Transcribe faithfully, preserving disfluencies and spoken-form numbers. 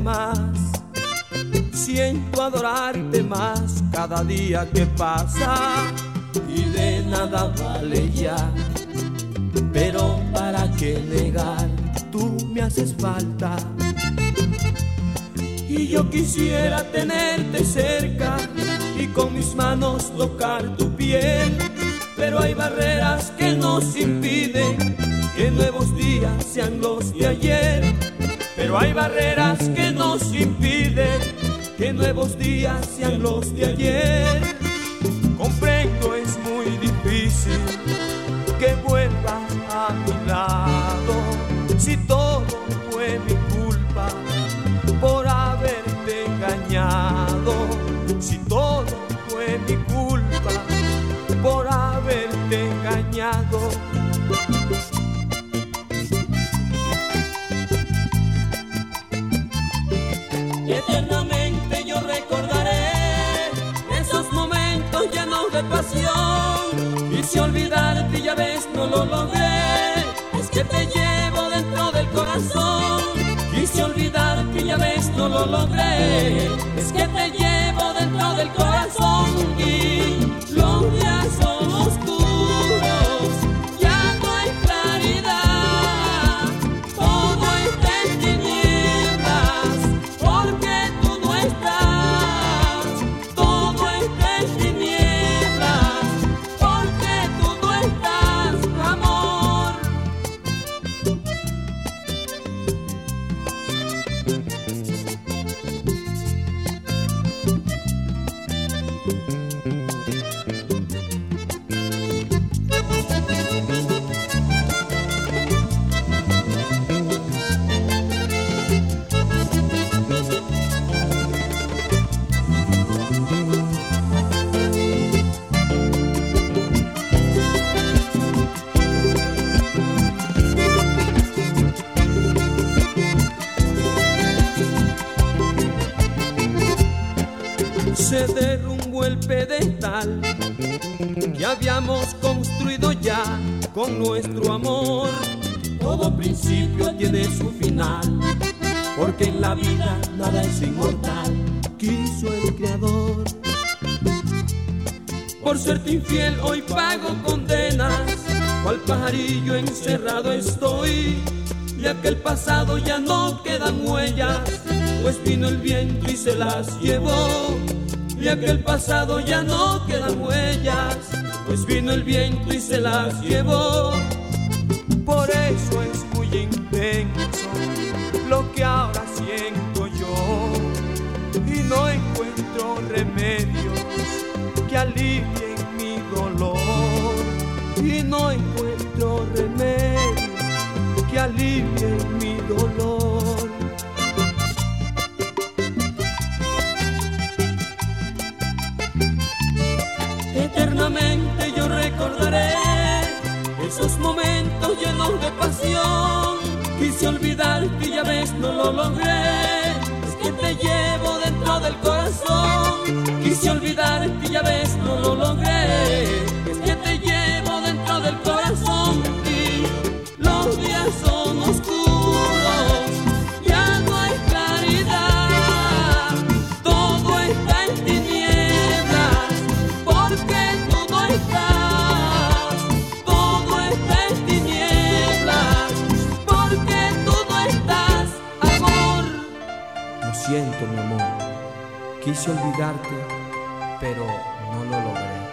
más. Siento adorarte más cada día que pasa y de nada vale ya. Pero para qué negar, tú me haces falta. Y yo quisiera tenerte cerca y con mis manos tocar tu piel, pero hay barreras que nos impiden que nuevos días sean los de ayer. Pero hay barreras que nos impiden que nuevos días sean los de ayer. Comprendo, es muy difícil que vuelvas a mi lado, si todo fue mi culpa por haberte engañado, si todo fue mi culpa por haberte engañado. Y eternamente yo recordaré esos momentos llenos de pasión. Quise olvidarte y ya ves no lo logré, es que te llevo dentro del corazón. Quise olvidarte y ya ves no lo logré, es que te llevo dentro del corazón. Y los días son oscuros, ya no hay claridad, todo está en tinieblas, porque tú no estás. Todo está en tinieblas, porque tú no estás, amor. Se derrumbó el pedestal que habíamos construido ya con nuestro amor. Todo principio tiene su final, porque en la vida nada es inmortal, quiso el Creador. Por serte infiel hoy pago condenas, cual pajarillo encerrado estoy. Ya que el pasado ya no quedan huellas, pues vino el viento y se las llevó. Ya que el pasado ya no quedan huellas, pues vino el viento y se las llevó. Por eso es muy intenso lo que ahora siento yo, y no encuentro remedios que alivien mi dolor. Y no encuentro remedios que alivien mi dolor. Eternamente yo recordaré esos momentos llenos de pasión. Quise olvidarte y ya ves no lo logré, es que te llevo dentro del corazón. Quise olvidarte y ya ves no lo logré, es que te llevo dentro del corazón. Y los días son oscuros, ya no hay claridad, todo está en tinieblas, porque tú no estás. Todo está en tinieblas, porque tú no estás, amor. Lo siento, mi amor, quise olvidarte, pero no lo logré.